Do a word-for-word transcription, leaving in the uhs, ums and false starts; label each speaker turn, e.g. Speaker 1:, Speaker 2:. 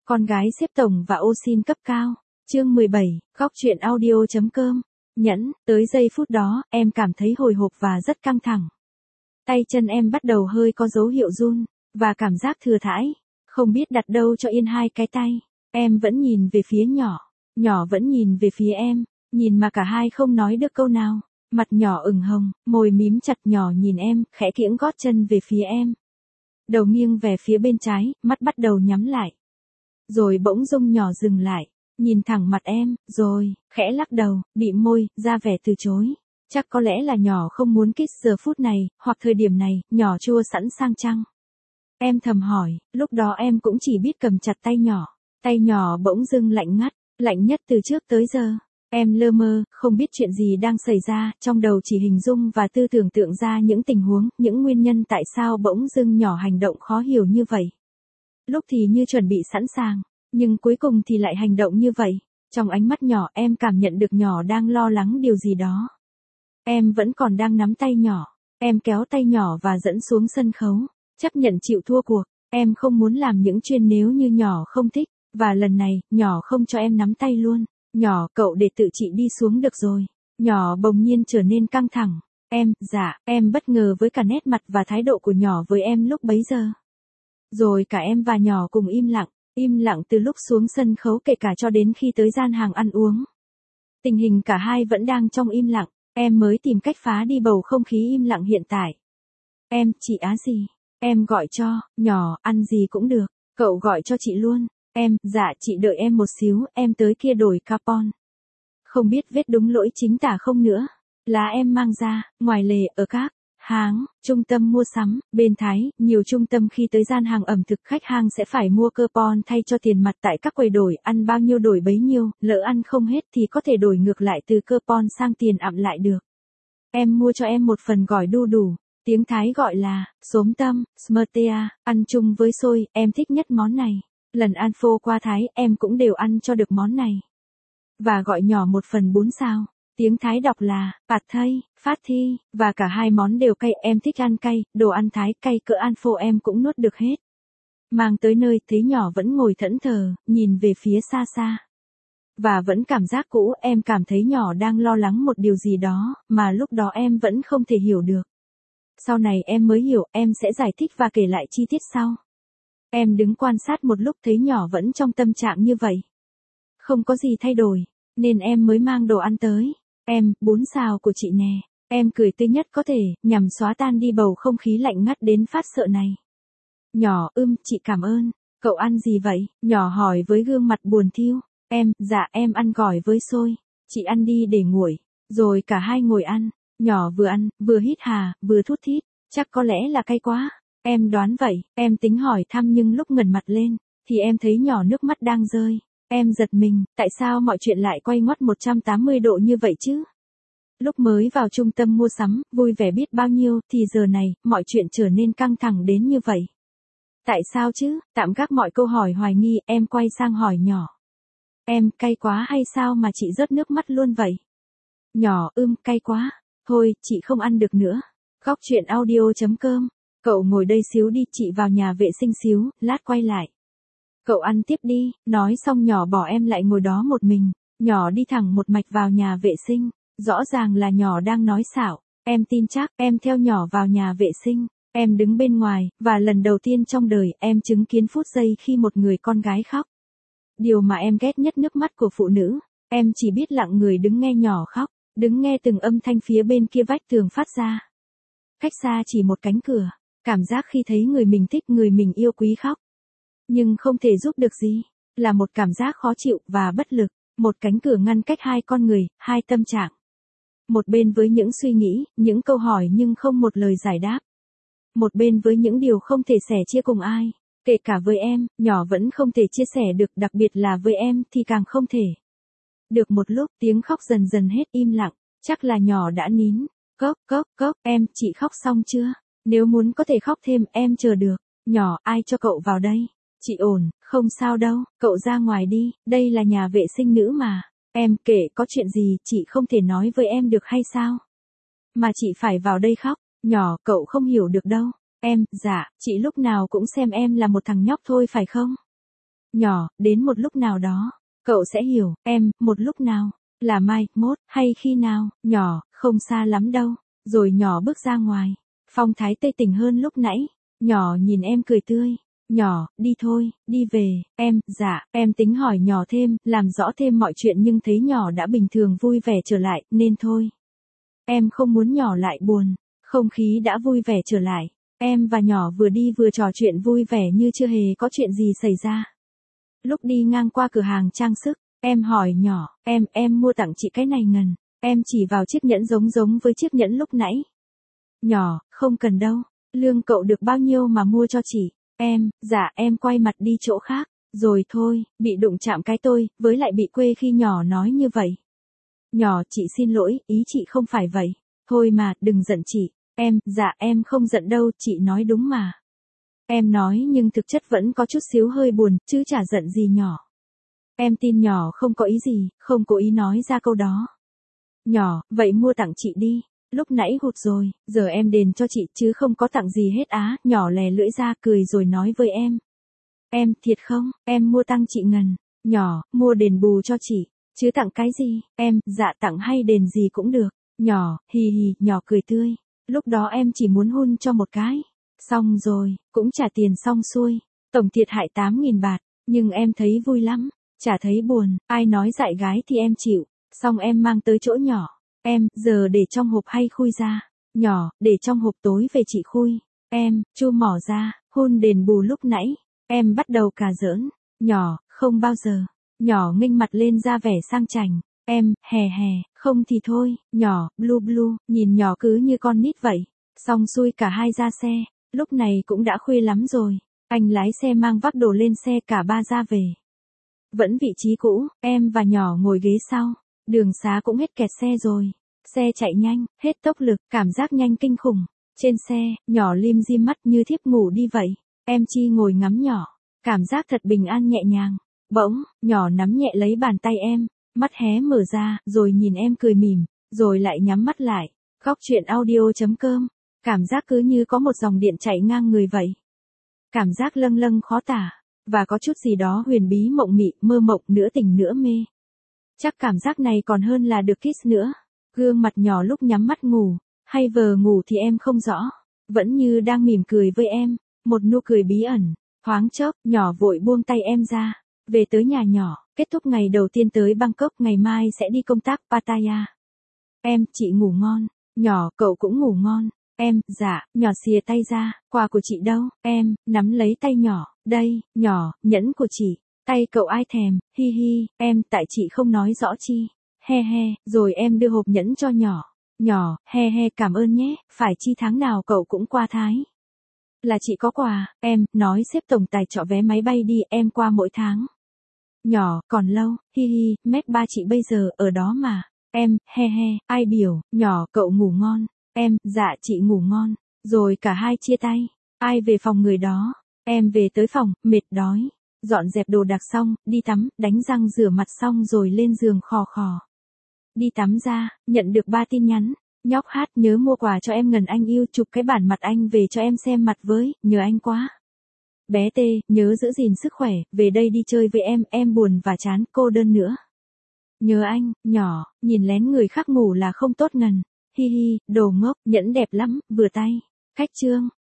Speaker 1: Con gái xếp tổng và ô xin cấp cao. Chương mười bảy, góc truyện audio.com. Nhẫn, tới giây phút đó, em cảm thấy hồi hộp và rất căng thẳng. Tay chân em bắt đầu hơi có dấu hiệu run, và cảm giác thừa thãi, không biết đặt đâu cho yên hai cái tay. Em vẫn nhìn về phía nhỏ, nhỏ vẫn nhìn về phía em, nhìn mà cả hai không nói được câu nào. Mặt nhỏ ửng hồng, môi mím chặt, nhỏ nhìn em, khẽ kiễng gót chân về phía em. Đầu nghiêng về phía bên trái, mắt bắt đầu nhắm lại. Rồi bỗng dưng nhỏ dừng lại, nhìn thẳng mặt em, rồi, khẽ lắc đầu, bịm môi, ra vẻ từ chối. Chắc có lẽ là nhỏ không muốn kiss giờ phút này, hoặc thời điểm này, nhỏ chua sẵn sang chăng? Em thầm hỏi, lúc đó em cũng chỉ biết cầm chặt tay nhỏ. Tay nhỏ bỗng dưng lạnh ngắt, lạnh nhất từ trước tới giờ. Em lơ mơ, không biết chuyện gì đang xảy ra, trong đầu chỉ hình dung và tư tưởng tượng ra những tình huống, những nguyên nhân tại sao bỗng dưng nhỏ hành động khó hiểu như vậy. Lúc thì như chuẩn bị sẵn sàng, nhưng cuối cùng thì lại hành động như vậy. Trong ánh mắt nhỏ em cảm nhận được nhỏ đang lo lắng điều gì đó. Em vẫn còn đang nắm tay nhỏ, em kéo tay nhỏ và dẫn xuống sân khấu, chấp nhận chịu thua cuộc. Em không muốn làm những chuyện nếu như nhỏ không thích, và lần này, nhỏ không cho em nắm tay luôn. Nhỏ, cậu để tự chị đi xuống được rồi. Nhỏ bỗng nhiên trở nên căng thẳng. Em, dạ, em bất ngờ với cả nét mặt và thái độ của nhỏ với em lúc bấy giờ. Rồi cả em và nhỏ cùng im lặng, im lặng từ lúc xuống sân khấu kể cả cho đến khi tới gian hàng ăn uống. Tình hình cả hai vẫn đang trong im lặng, em mới tìm cách phá đi bầu không khí im lặng hiện tại. Em, chị á gì? Em gọi cho, nhỏ, ăn gì cũng được, cậu gọi cho chị luôn. Em, dạ chị đợi em một xíu, em tới kia đổi capon. Không biết vết đúng lỗi chính tả không nữa. Là em mang ra, ngoài lề, ở các háng, trung tâm mua sắm, bên Thái, nhiều trung tâm khi tới gian hàng ẩm thực khách hàng sẽ phải mua coupon thay cho tiền mặt tại các quầy đổi, ăn bao nhiêu đổi bấy nhiêu, lỡ ăn không hết thì có thể đổi ngược lại từ coupon sang tiền ặm lại được. Em mua cho em một phần gỏi đu đủ, tiếng Thái gọi là, xốm tâm, smertea, ăn chung với xôi, em thích nhất món này. Lần ăn phô qua Thái em cũng đều ăn cho được món này. Và gọi nhỏ một phần bún xào. Tiếng Thái đọc là, pad thai, phát thi, và cả hai món đều cay, em thích ăn cay, đồ ăn Thái cay cỡ ăn phô em cũng nuốt được hết. Mang tới nơi, thấy nhỏ vẫn ngồi thẫn thờ, nhìn về phía xa xa. Và vẫn cảm giác cũ, em cảm thấy nhỏ đang lo lắng một điều gì đó, mà lúc đó em vẫn không thể hiểu được. Sau này em mới hiểu, em sẽ giải thích và kể lại chi tiết sau. Em đứng quan sát một lúc thấy nhỏ vẫn trong tâm trạng như vậy. Không có gì thay đổi, nên em mới mang đồ ăn tới. Em, bún xào của chị nè. Em cười tươi nhất có thể, nhằm xóa tan đi bầu không khí lạnh ngắt đến phát sợ này. Nhỏ, ưm, chị cảm ơn. Cậu ăn gì vậy? Nhỏ hỏi với gương mặt buồn thiu. Em, dạ em ăn gỏi với xôi. Chị ăn đi để nguội. Rồi cả hai ngồi ăn. Nhỏ vừa ăn, vừa hít hà, vừa thút thít. Chắc có lẽ là cay quá. Em đoán vậy, em tính hỏi thăm nhưng lúc ngẩng mặt lên, thì em thấy nhỏ nước mắt đang rơi. Em giật mình, tại sao mọi chuyện lại quay ngoắt một trăm tám mươi độ như vậy chứ? Lúc mới vào trung tâm mua sắm, vui vẻ biết bao nhiêu, thì giờ này, mọi chuyện trở nên căng thẳng đến như vậy. Tại sao chứ? Tạm gác mọi câu hỏi hoài nghi, em quay sang hỏi nhỏ. Em, cay quá hay sao mà chị rớt nước mắt luôn vậy? Nhỏ, ưm, cay quá. Thôi, chị không ăn được nữa. Góc truyện audio.com. Cậu ngồi đây xíu đi, chị vào nhà vệ sinh xíu, lát quay lại. Cậu ăn tiếp đi, nói xong nhỏ bỏ em lại ngồi đó một mình, nhỏ đi thẳng một mạch vào nhà vệ sinh, rõ ràng là nhỏ đang nói xạo, em tin chắc, em theo nhỏ vào nhà vệ sinh, em đứng bên ngoài, và lần đầu tiên trong đời em chứng kiến phút giây khi một người con gái khóc. Điều mà em ghét nhất nước mắt của phụ nữ, em chỉ biết lặng người đứng nghe nhỏ khóc, đứng nghe từng âm thanh phía bên kia vách tường phát ra. Cách xa chỉ một cánh cửa. Cảm giác khi thấy người mình thích, người mình yêu quý khóc. Nhưng không thể giúp được gì. Là một cảm giác khó chịu và bất lực. Một cánh cửa ngăn cách hai con người, hai tâm trạng. Một bên với những suy nghĩ, những câu hỏi nhưng không một lời giải đáp. Một bên với những điều không thể sẻ chia cùng ai. Kể cả với em, nhỏ vẫn không thể chia sẻ được, đặc biệt là với em thì càng không thể. Được một lúc, tiếng khóc dần dần hết im lặng. Chắc là nhỏ đã nín. Cốc, cốc, cốc, em, chị khóc xong chưa? Nếu muốn có thể khóc thêm, em chờ được. Nhỏ, ai cho cậu vào đây? Chị ổn, không sao đâu, cậu ra ngoài đi, đây là nhà vệ sinh nữ mà. Em, kể có chuyện gì, chị không thể nói với em được hay sao? Mà chị phải vào đây khóc. Nhỏ, cậu không hiểu được đâu. Em, dạ, chị lúc nào cũng xem em là một thằng nhóc thôi phải không? Nhỏ, đến một lúc nào đó, cậu sẽ hiểu, em, một lúc nào, là mai, mốt, hay khi nào, nhỏ, không xa lắm đâu, rồi nhỏ bước ra ngoài, phong thái tươi tỉnh hơn lúc nãy, nhỏ nhìn em cười tươi, nhỏ, đi thôi, đi về, em, dạ, em tính hỏi nhỏ thêm, làm rõ thêm mọi chuyện nhưng thấy nhỏ đã bình thường vui vẻ trở lại, nên thôi. Em không muốn nhỏ lại buồn, không khí đã vui vẻ trở lại, em và nhỏ vừa đi vừa trò chuyện vui vẻ như chưa hề có chuyện gì xảy ra. Lúc đi ngang qua cửa hàng trang sức, em hỏi nhỏ, em, em mua tặng chị cái này ngần, em chỉ vào chiếc nhẫn giống giống với chiếc nhẫn lúc nãy. Nhỏ, không cần đâu, lương cậu được bao nhiêu mà mua cho chị, em, dạ em quay mặt đi chỗ khác, rồi thôi, bị đụng chạm cái tôi, với lại bị quê khi nhỏ nói như vậy. Nhỏ, chị xin lỗi, ý chị không phải vậy, thôi mà, đừng giận chị, em, dạ em không giận đâu, chị nói đúng mà. Em nói nhưng thực chất vẫn có chút xíu hơi buồn, chứ chả giận gì nhỏ. Em tin nhỏ không có ý gì, không cố ý nói ra câu đó. Nhỏ, vậy mua tặng chị đi, lúc nãy hụt rồi, giờ em đền cho chị chứ không có tặng gì hết á, nhỏ lè lưỡi ra cười rồi nói với em. Em, thiệt không, em mua tặng chị ngần, nhỏ, mua đền bù cho chị, chứ tặng cái gì, em, dạ tặng hay đền gì cũng được, nhỏ, hì hì, nhỏ cười tươi, lúc đó em chỉ muốn hôn cho một cái. Xong rồi, cũng trả tiền xong xuôi, tổng thiệt hại tám nghìn bạt, nhưng em thấy vui lắm, chả thấy buồn, ai nói dại gái thì em chịu, xong em mang tới chỗ nhỏ, em, giờ để trong hộp hay khui ra, nhỏ, để trong hộp tối về chị khui, em, chu mỏ ra, hôn đền bù lúc nãy, em bắt đầu cà giỡn, nhỏ, không bao giờ, nhỏ nghênh mặt lên ra vẻ sang chảnh, em, hè hè, không thì thôi, nhỏ, blu blu, nhìn nhỏ cứ như con nít vậy, xong xuôi cả hai ra xe. Lúc này cũng đã khuya lắm rồi, anh lái xe mang vác đồ lên xe cả ba ra về. Vẫn vị trí cũ, em và nhỏ ngồi ghế sau, đường xá cũng hết kẹt xe rồi. Xe chạy nhanh, hết tốc lực, cảm giác nhanh kinh khủng. Trên xe, nhỏ lim dim mắt như thiếp ngủ đi vậy. Em Chi ngồi ngắm nhỏ, cảm giác thật bình an nhẹ nhàng. Bỗng, nhỏ nắm nhẹ lấy bàn tay em, mắt hé mở ra, rồi nhìn em cười mỉm, rồi lại nhắm mắt lại. Góc truyện audio chấm com. Cảm giác cứ như có một dòng điện chạy ngang người vậy. Cảm giác lâng lâng khó tả, và có chút gì đó huyền bí mộng mị, mơ mộng, nửa tỉnh nửa mê. Chắc cảm giác này còn hơn là được kiss nữa. Gương mặt nhỏ lúc nhắm mắt ngủ, hay vờ ngủ thì em không rõ. Vẫn như đang mỉm cười với em, một nụ cười bí ẩn. Thoáng chốc, nhỏ vội buông tay em ra. Về tới nhà nhỏ, kết thúc ngày đầu tiên tới Bangkok, ngày mai sẽ đi công tác Pattaya. Em, chị ngủ ngon. Nhỏ, cậu cũng ngủ ngon. Em, dạ, nhỏ xìa tay ra, quà của chị đâu, em, nắm lấy tay nhỏ, đây, nhỏ, nhẫn của chị, tay cậu ai thèm, hi hi, em, tại chị không nói rõ chi, he he, rồi em đưa hộp nhẫn cho nhỏ, nhỏ, he he cảm ơn nhé, phải chi tháng nào cậu cũng qua Thái. Là chị có quà, em, nói xếp tổng tài trọ vé máy bay đi, em qua mỗi tháng. Nhỏ, còn lâu, hi hi, mét ba chị bây giờ ở đó mà, em, he he, ai biểu, nhỏ, cậu ngủ ngon. Em, dạ chị ngủ ngon, rồi cả hai chia tay, ai về phòng người đó, em về tới phòng, mệt đói, dọn dẹp đồ đạc xong, đi tắm, đánh răng rửa mặt xong rồi lên giường khò khò. Đi tắm ra, nhận được ba tin nhắn, nhóc hát nhớ mua quà cho em ngần anh yêu, chụp cái bản mặt anh về cho em xem mặt với, nhớ anh quá. Bé T, nhớ giữ gìn sức khỏe, về đây đi chơi với em, em buồn và chán, cô đơn nữa. Nhớ anh, nhỏ, nhìn lén người khác ngủ là không tốt ngần. Hi hi, đồ ngốc, nhẫn đẹp lắm, vừa tay. Khách trương.